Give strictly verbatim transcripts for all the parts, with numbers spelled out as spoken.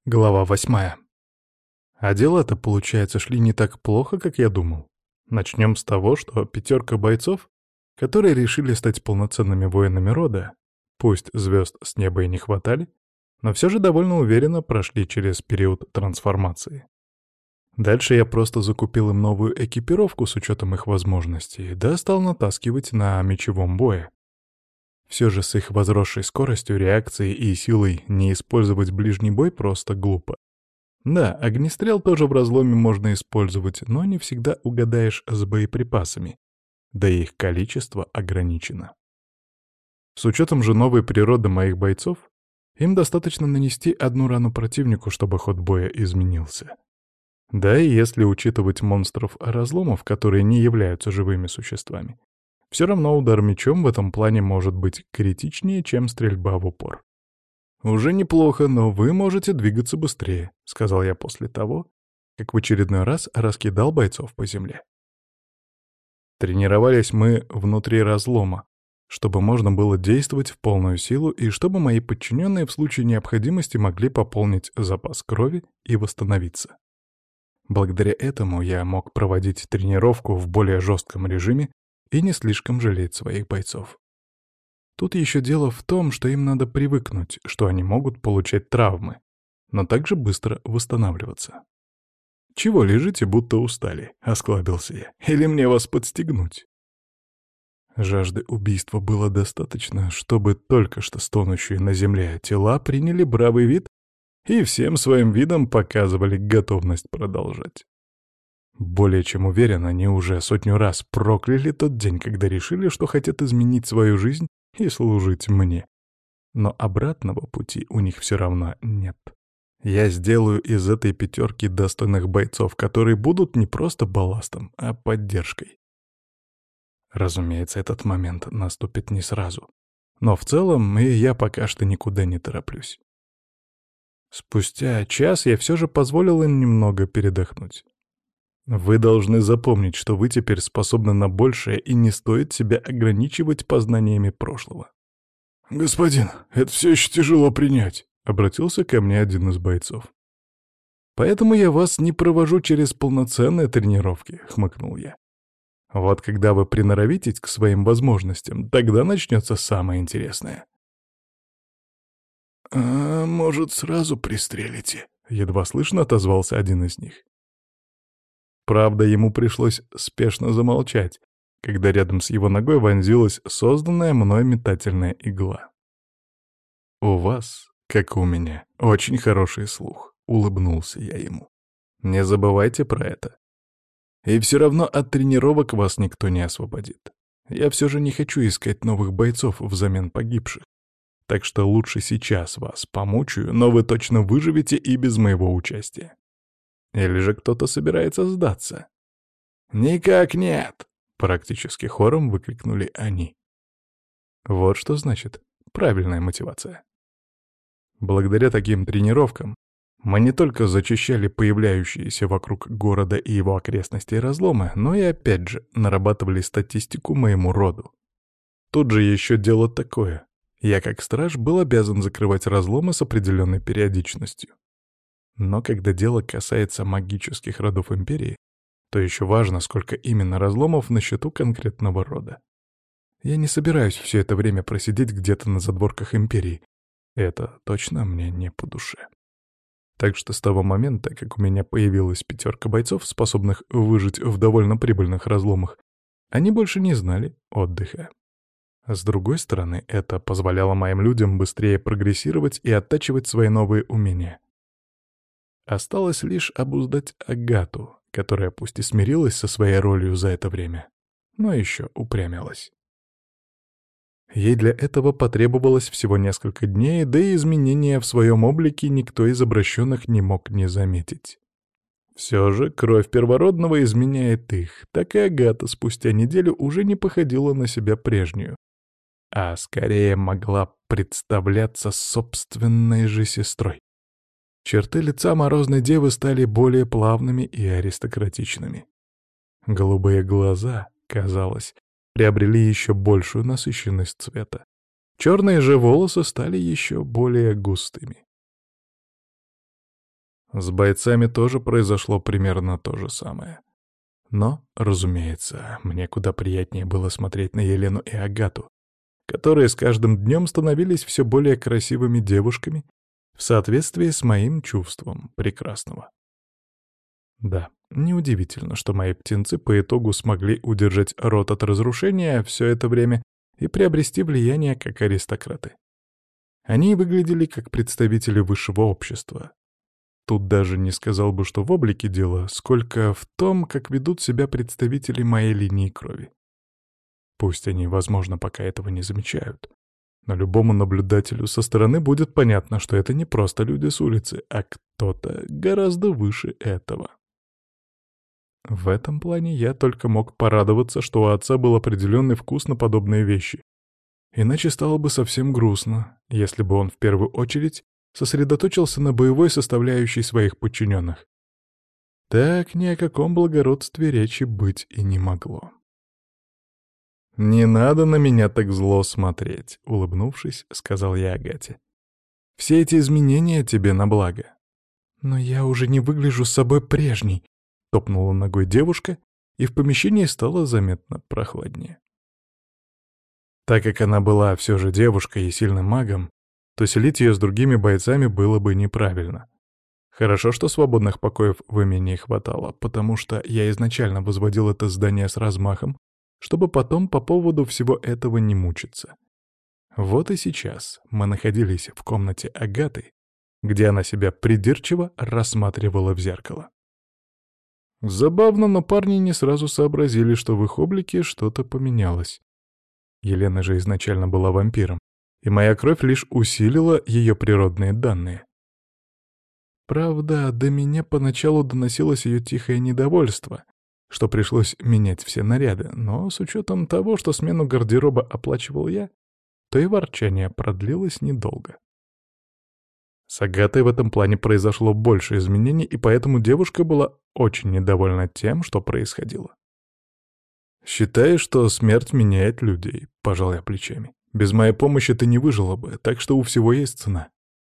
Глава восьмая. А дела-то, получается, шли не так плохо, как я думал. Начнем с того, что пятерка бойцов, которые решили стать полноценными воинами рода, пусть звезд с неба и не хватали, но все же довольно уверенно прошли через период трансформации. Дальше я просто закупил им новую экипировку с учетом их возможностей, да стал натаскивать на мечевом бое. Все же с их возросшей скоростью, реакцией и силой не использовать ближний бой просто глупо. Да, огнестрел тоже в разломе можно использовать, но не всегда угадаешь с боеприпасами, да и их количество ограничено. С учетом же новой природы моих бойцов, им достаточно нанести одну рану противнику, чтобы ход боя изменился. Да и если учитывать монстров-разломов, которые не являются живыми существами, все равно удар мечом в этом плане может быть критичнее, чем стрельба в упор. «Уже неплохо, но вы можете двигаться быстрее», — сказал я после того, как в очередной раз раскидал бойцов по земле. Тренировались мы внутри разлома, чтобы можно было действовать в полную силу и чтобы мои подчиненные в случае необходимости могли пополнить запас крови и восстановиться. Благодаря этому я мог проводить тренировку в более жестком режиме и не слишком жалеть своих бойцов. Тут еще дело в том, что им надо привыкнуть, что они могут получать травмы, но также быстро восстанавливаться. «Чего лежите, будто устали?» — осклабился я. «Или мне вас подстегнуть?» Жажды убийства было достаточно, чтобы только что стонущие на земле тела приняли бравый вид и всем своим видом показывали готовность продолжать. Более чем уверен, они уже сотню раз прокляли тот день, когда решили, что хотят изменить свою жизнь и служить мне. Но обратного пути у них все равно нет. Я сделаю из этой пятерки достойных бойцов, которые будут не просто балластом, а поддержкой. Разумеется, этот момент наступит не сразу. Но в целом и я пока что никуда не тороплюсь. Спустя час я все же позволил им немного передохнуть. Вы должны запомнить, что вы теперь способны на большее и не стоит себя ограничивать познаниями прошлого. «Господин, это все еще тяжело принять», — обратился ко мне один из бойцов. «Поэтому я вас не провожу через полноценные тренировки», — хмыкнул я. «Вот когда вы приноровитесь к своим возможностям, тогда начнется самое интересное». «А может, сразу пристрелите?» — едва слышно отозвался один из них. Правда, ему пришлось спешно замолчать, когда рядом с его ногой вонзилась созданная мной метательная игла. «У вас, как и у меня, очень хороший слух», — улыбнулся я ему. «Не забывайте про это. И все равно от тренировок вас никто не освободит. Я все же не хочу искать новых бойцов взамен погибших. Так что лучше сейчас вас помучаю, но вы точно выживете и без моего участия. Или же кто-то собирается сдаться?» «Никак нет!» — практически хором выкрикнули они. Вот что значит правильная мотивация. Благодаря таким тренировкам мы не только зачищали появляющиеся вокруг города и его окрестностей разломы, но и опять же нарабатывали статистику моему роду. Тут же еще дело такое. Я как страж был обязан закрывать разломы с определенной периодичностью. Но когда дело касается магических родов Империи, то еще важно, сколько именно разломов на счету конкретного рода. Я не собираюсь все это время просидеть где-то на задворках Империи. Это точно мне не по душе. Так что с того момента, как у меня появилась пятерка бойцов, способных выжить в довольно прибыльных разломах, они больше не знали отдыха. С другой стороны, это позволяло моим людям быстрее прогрессировать и оттачивать свои новые умения. Осталось лишь обуздать Агату, которая пусть и смирилась со своей ролью за это время, но еще упрямилась. Ей для этого потребовалось всего несколько дней, да и изменения в своем облике никто из обращенных не мог не заметить. Все же кровь первородного изменяет их, так и Агата спустя неделю уже не походила на себя прежнюю, а скорее могла представляться собственной же сестрой. Черты лица Морозной Девы стали более плавными и аристократичными. Голубые глаза, казалось, приобрели еще большую насыщенность цвета. Черные же волосы стали еще более густыми. С бойцами тоже произошло примерно то же самое. Но, разумеется, мне куда приятнее было смотреть на Елену и Агату, которые с каждым днем становились все более красивыми девушками в соответствии с моим чувством прекрасного. Да, неудивительно, что мои птенцы по итогу смогли удержать рот от разрушения все это время и приобрести влияние как аристократы. Они выглядели как представители высшего общества. Тут даже не сказал бы, что в облике дело, сколько в том, как ведут себя представители моей линии крови. Пусть они, возможно, пока этого не замечают, но любому наблюдателю со стороны будет понятно, что это не просто люди с улицы, а кто-то гораздо выше этого. В этом плане я только мог порадоваться, что у отца был определенный вкус на подобные вещи. Иначе стало бы совсем грустно, если бы он в первую очередь сосредоточился на боевой составляющей своих подчиненных. Так ни о каком благородстве речи быть и не могло. «Не надо на меня так зло смотреть», — улыбнувшись, сказал я Агате. «Все эти изменения тебе на благо». «Но я уже не выгляжу с собой прежней», — топнула ногой девушка, и в помещении стало заметно прохладнее. Так как она была все же девушкой и сильным магом, то селить ее с другими бойцами было бы неправильно. Хорошо, что свободных покоев в имении хватало, потому что я изначально возводил это здание с размахом, чтобы потом по поводу всего этого не мучиться. Вот и сейчас мы находились в комнате Агаты, где она себя придирчиво рассматривала в зеркало. Забавно, но парни не сразу сообразили, что в их облике что-то поменялось. Елена же изначально была вампиром, и моя кровь лишь усилила ее природные данные. Правда, до меня поначалу доносилось ее тихое недовольство, что пришлось менять все наряды, но с учетом того, что смену гардероба оплачивал я, то и ворчание продлилось недолго. С Агатой в этом плане произошло больше изменений, и поэтому девушка была очень недовольна тем, что происходило. «Считай, что смерть меняет людей», — пожал я плечами. «Без моей помощи ты не выжила бы, так что у всего есть цена».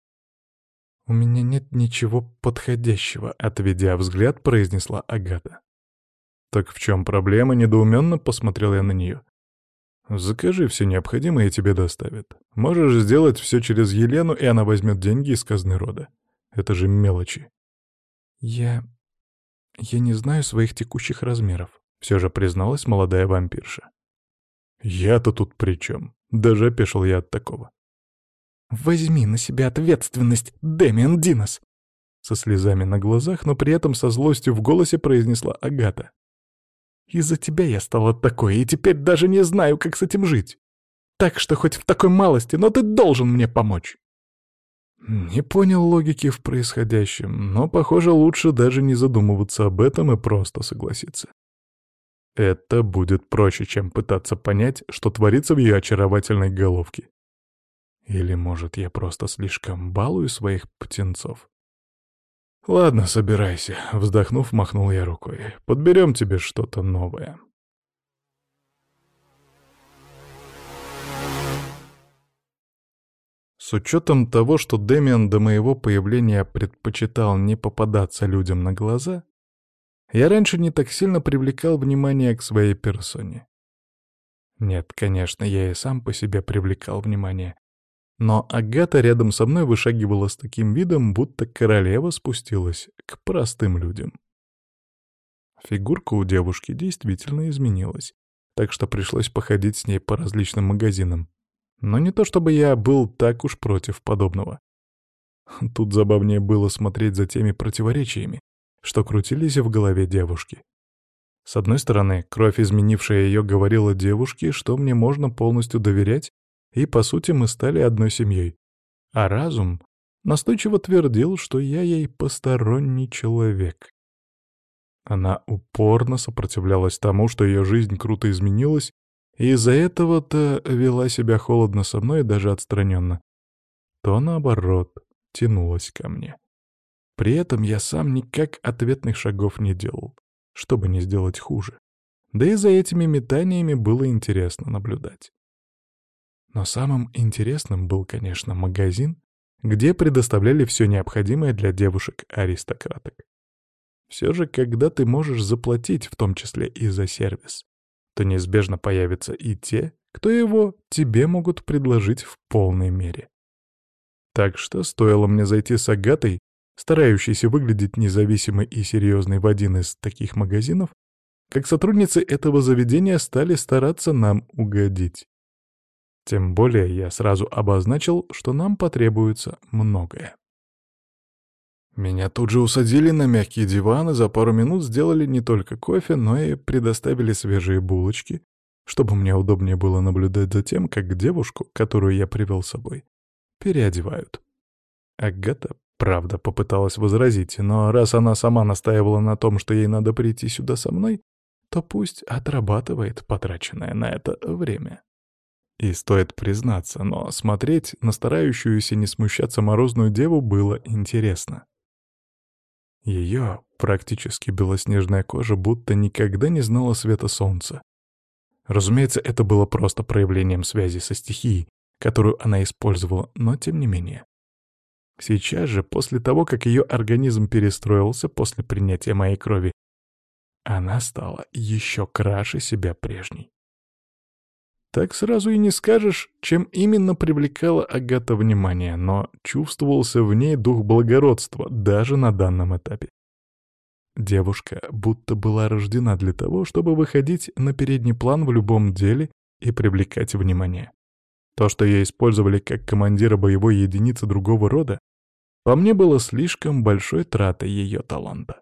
«У меня нет ничего подходящего», — отведя взгляд, произнесла Агата. «Так в чем проблема?» — недоуменно посмотрел я на нее. «Закажи все необходимое, и тебе доставят. Можешь сделать все через Елену, и она возьмет деньги из казны рода. Это же мелочи». «Я... я не знаю своих текущих размеров», — все же призналась молодая вампирша. «Я-то тут при чем? Даже опешил я от такого». «Возьми на себя ответственность, Дэмиан Динос!» Со слезами на глазах, но при этом со злостью в голосе произнесла Агата. «Из-за тебя я стала такой, и теперь даже не знаю, как с этим жить. Так что хоть в такой малости, но ты должен мне помочь!» Не понял логики в происходящем, но, похоже, лучше даже не задумываться об этом и просто согласиться. Это будет проще, чем пытаться понять, что творится в ее очаровательной головке. Или, может, я просто слишком балую своих птенцов? «Ладно, собирайся», — вздохнув, махнул я рукой. «Подберем тебе что-то новое». С учетом того, что Дэмиан до моего появления предпочитал не попадаться людям на глаза, я раньше не так сильно привлекал внимание к своей персоне. Нет, конечно, я и сам по себе привлекал внимание. Но Агата рядом со мной вышагивала с таким видом, будто королева спустилась к простым людям. Фигурка у девушки действительно изменилась, так что пришлось походить с ней по различным магазинам. Но не то чтобы я был так уж против подобного. Тут забавнее было смотреть за теми противоречиями, что крутились в голове девушки. С одной стороны, кровь, изменившая ее, говорила девушке, что мне можно полностью доверять, и, по сути, мы стали одной семьей. А разум настойчиво твердил, что я ей посторонний человек. Она упорно сопротивлялась тому, что ее жизнь круто изменилась, и из-за этого-то вела себя холодно со мной и даже отстраненно. То, наоборот, тянулась ко мне. При этом я сам никак ответных шагов не делал, чтобы не сделать хуже. Да и за этими метаниями было интересно наблюдать. Но самым интересным был, конечно, магазин, где предоставляли все необходимое для девушек-аристократок. Все же, когда ты можешь заплатить, в том числе и за сервис, то неизбежно появятся и те, кто его тебе могут предложить в полной мере. Так что стоило мне зайти с Агатой, старающейся выглядеть независимой и серьезной в один из таких магазинов, как сотрудницы этого заведения стали стараться нам угодить. Тем более я сразу обозначил, что нам потребуется многое. Меня тут же усадили на мягкий диван и за пару минут сделали не только кофе, но и предоставили свежие булочки, чтобы мне удобнее было наблюдать за тем, как девушку, которую я привел с собой, переодевают. Агата, правда, попыталась возразить, но раз она сама настаивала на том, что ей надо прийти сюда со мной, то пусть отрабатывает потраченное на это время. И стоит признаться, но смотреть на старающуюся не смущаться морозную деву было интересно. Ее практически белоснежная кожа будто никогда не знала света солнца. Разумеется, это было просто проявлением связи со стихией, которую она использовала, но тем не менее. Сейчас же, после того, как ее организм перестроился после принятия моей крови, она стала еще краше себя прежней. Так сразу и не скажешь, чем именно привлекала Агата внимание, но чувствовался в ней дух благородства даже на данном этапе. Девушка будто была рождена для того, чтобы выходить на передний план в любом деле и привлекать внимание. То, что ее использовали как командира боевой единицы другого рода, по мне было слишком большой тратой ее таланта.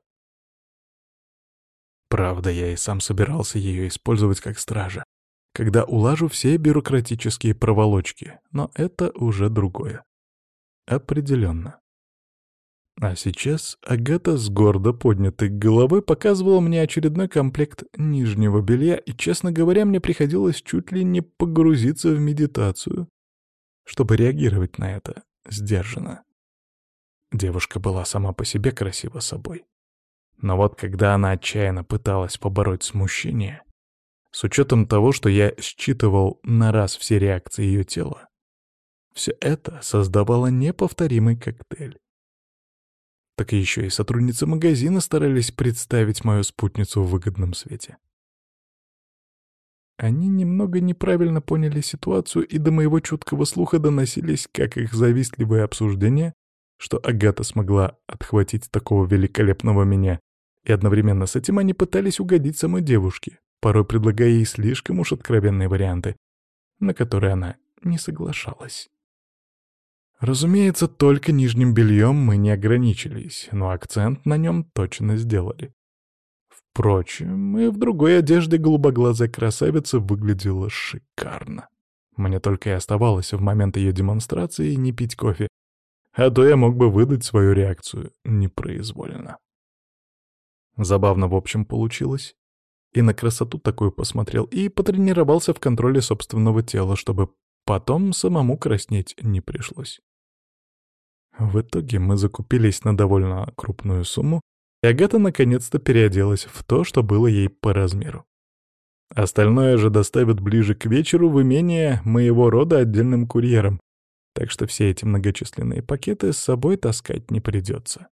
Правда, я и сам собирался ее использовать как стража, когда улажу все бюрократические проволочки, но это уже другое. Определенно. А сейчас Агата с гордо поднятой головой показывала мне очередной комплект нижнего белья, и, честно говоря, мне приходилось чуть ли не погрузиться в медитацию, чтобы реагировать на это сдержанно. Девушка была сама по себе красива собой. Но вот когда она отчаянно пыталась побороть смущение, с учетом того, что я считывал на раз все реакции ее тела, все это создавало неповторимый коктейль. Так и еще и сотрудницы магазина старались представить мою спутницу в выгодном свете. Они немного неправильно поняли ситуацию, и до моего чуткого слуха доносились как их завистливые обсуждения, что Агата смогла отхватить такого великолепного меня, и одновременно с этим они пытались угодить самой девушке, порой предлагая ей слишком уж откровенные варианты, на которые она не соглашалась. Разумеется, только нижним бельем мы не ограничились, но акцент на нем точно сделали. Впрочем, и в другой одежде голубоглазая красавица выглядела шикарно. Мне только и оставалось в момент ее демонстрации не пить кофе, а то я мог бы выдать свою реакцию непроизвольно. Забавно, в общем, получилось. И на красоту такую посмотрел, и потренировался в контроле собственного тела, чтобы потом самому краснеть не пришлось. В итоге мы закупились на довольно крупную сумму, и Агата наконец-то переоделась в то, что было ей по размеру. Остальное же доставят ближе к вечеру в имение моего рода отдельным курьером, так что все эти многочисленные пакеты с собой таскать не придется.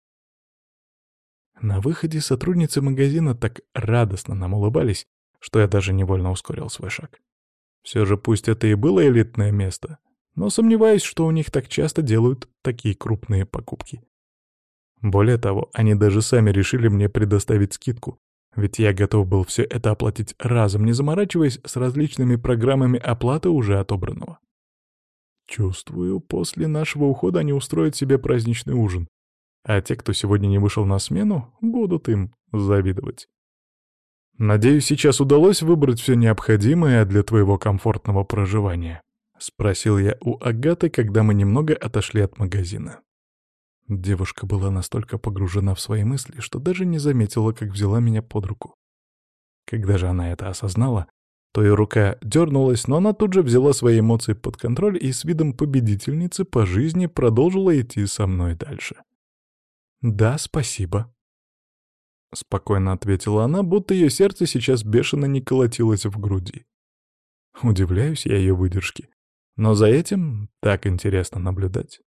На выходе сотрудницы магазина так радостно нам улыбались, что я даже невольно ускорил свой шаг. Все же пусть это и было элитное место, но сомневаюсь, что у них так часто делают такие крупные покупки. Более того, они даже сами решили мне предоставить скидку, ведь я готов был все это оплатить разом, не заморачиваясь с различными программами оплаты уже отобранного. Чувствую, после нашего ухода они устроят себе праздничный ужин, а те, кто сегодня не вышел на смену, будут им завидовать. «Надеюсь, сейчас удалось выбрать все необходимое для твоего комфортного проживания?» — спросил я у Агаты, когда мы немного отошли от магазина. Девушка была настолько погружена в свои мысли, что даже не заметила, как взяла меня под руку. Когда же она это осознала, то ее рука дернулась, но она тут же взяла свои эмоции под контроль и с видом победительницы по жизни продолжила идти со мной дальше. «Да, спасибо», — спокойно ответила она, будто ее сердце сейчас бешено не колотилось в груди. Удивляюсь я ее выдержке, но за этим так интересно наблюдать.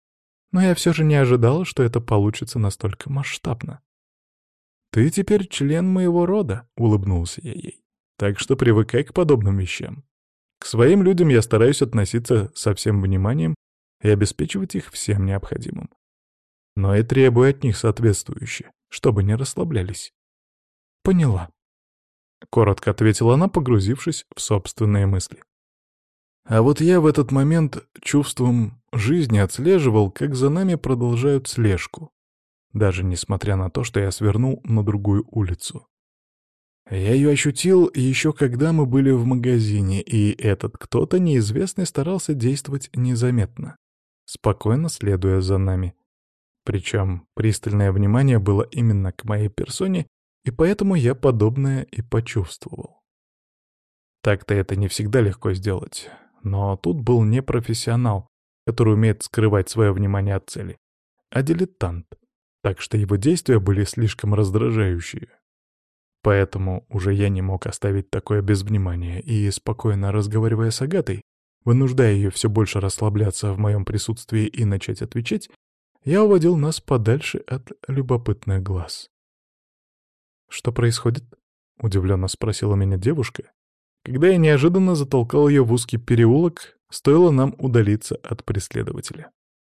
Но я все же не ожидала, что это получится настолько масштабно. «Ты теперь член моего рода», — улыбнулся я ей. «Так что привыкай к подобным вещам. К своим людям я стараюсь относиться со всем вниманием и обеспечивать их всем необходимым. Но и требую от них соответствующе, чтобы не расслаблялись». «Поняла», — коротко ответила она, погрузившись в собственные мысли. А вот я в этот момент чувством жизни отслеживал, как за нами продолжают слежку, даже несмотря на то, что я свернул на другую улицу. Я ее ощутил еще когда мы были в магазине, и этот кто-то неизвестный старался действовать незаметно, спокойно следуя за нами. Причем пристальное внимание было именно к моей персоне, и поэтому я подобное и почувствовал. Так-то это не всегда легко сделать, но тут был не профессионал, который умеет скрывать свое внимание от цели, а дилетант, так что его действия были слишком раздражающие. Поэтому уже я не мог оставить такое без внимания и, спокойно разговаривая с Агатой, вынуждая ее все больше расслабляться в моем присутствии и начать отвечать, я уводил нас подальше от любопытных глаз. «Что происходит?» — удивленно спросила меня девушка, когда я неожиданно затолкал ее в узкий переулок, стоило нам удалиться от преследователя.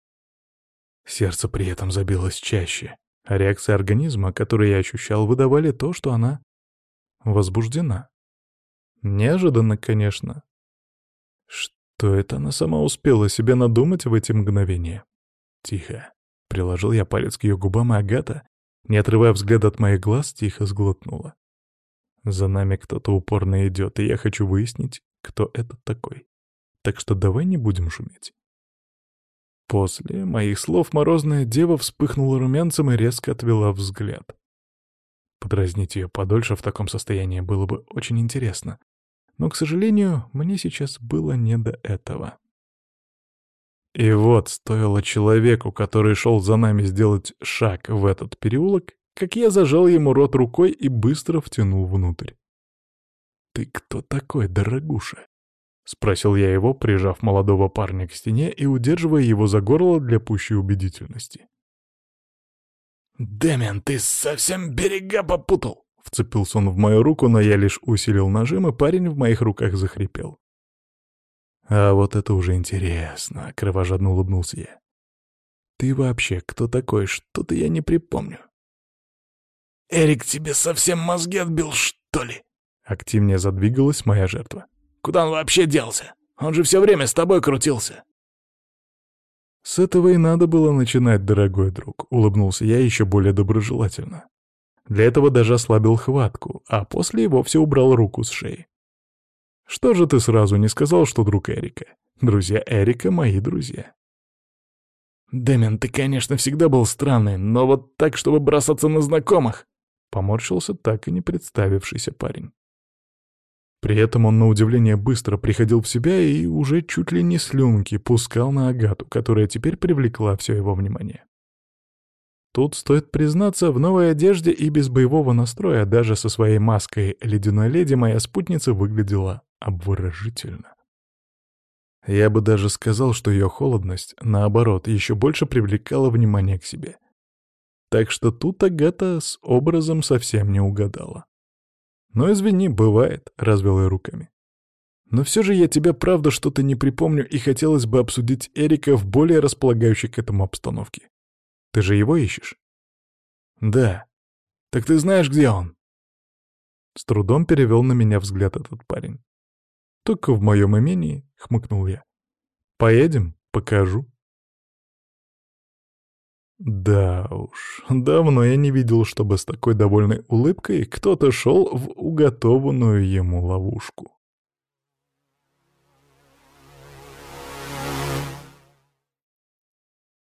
Сердце при этом забилось чаще, а реакции организма, которые я ощущал, выдавали то, что она возбуждена. Неожиданно, конечно. Что это она сама успела себе надумать в эти мгновения? Тихо. Приложил я палец к ее губам, и Агата, не отрывая взгляд от моих глаз, тихо сглотнула. За нами кто-то упорно идет, и я хочу выяснить, кто это такой. Так что давай не будем шуметь. После моих слов морозная дева вспыхнула румянцем и резко отвела взгляд. Подразнить ее подольше в таком состоянии было бы очень интересно. Но, к сожалению, мне сейчас было не до этого. И вот, стоило человеку, который шел за нами, сделать шаг в этот переулок, как я зажал ему рот рукой и быстро втянул внутрь. «Ты кто такой, дорогуша?» — спросил я его, прижав молодого парня к стене и удерживая его за горло для пущей убедительности. «Дэмиан, ты совсем берега попутал!» — вцепился он в мою руку, но я лишь усилил нажим, и парень в моих руках захрипел. «А вот это уже интересно», — кровожадно улыбнулся я. «Ты вообще кто такой? Что-то я не припомню». «Эрик тебе совсем мозги отбил, что ли?» Активнее задвигалась моя жертва. «Куда он вообще делся? Он же все время с тобой крутился». «С этого и надо было начинать, дорогой друг», — улыбнулся я еще более доброжелательно. Для этого даже ослабил хватку, а после и вовсе убрал руку с шеи. «Что же ты сразу не сказал, что друг Эрика? Друзья Эрика — мои друзья». «Дэмиан, ты, конечно, всегда был странный, но вот так, чтобы бросаться на знакомых...» — поморщился так и не представившийся парень. При этом он, на удивление, быстро приходил в себя и уже чуть ли не слюнки пускал на Агату, которая теперь привлекла все его внимание. Тут, стоит признаться, в новой одежде и без боевого настроя, даже со своей маской ледяной леди, моя спутница выглядела обворожительно. Я бы даже сказал, что ее холодность, наоборот, еще больше привлекала внимание к себе. Так что тут Агата с образом совсем не угадала. «Ну, извини, бывает», — развел я руками. «Но все же я тебя правда что-то не припомню, и хотелось бы обсудить Эрика в более располагающей к этому обстановке. Ты же его ищешь?» «Да. Так ты знаешь, где он?» С трудом перевел на меня взгляд этот парень. «Только в моем имении», — хмыкнул я. «Поедем, покажу». Да уж, давно я не видел, чтобы с такой довольной улыбкой кто-то шел в уготованную ему ловушку.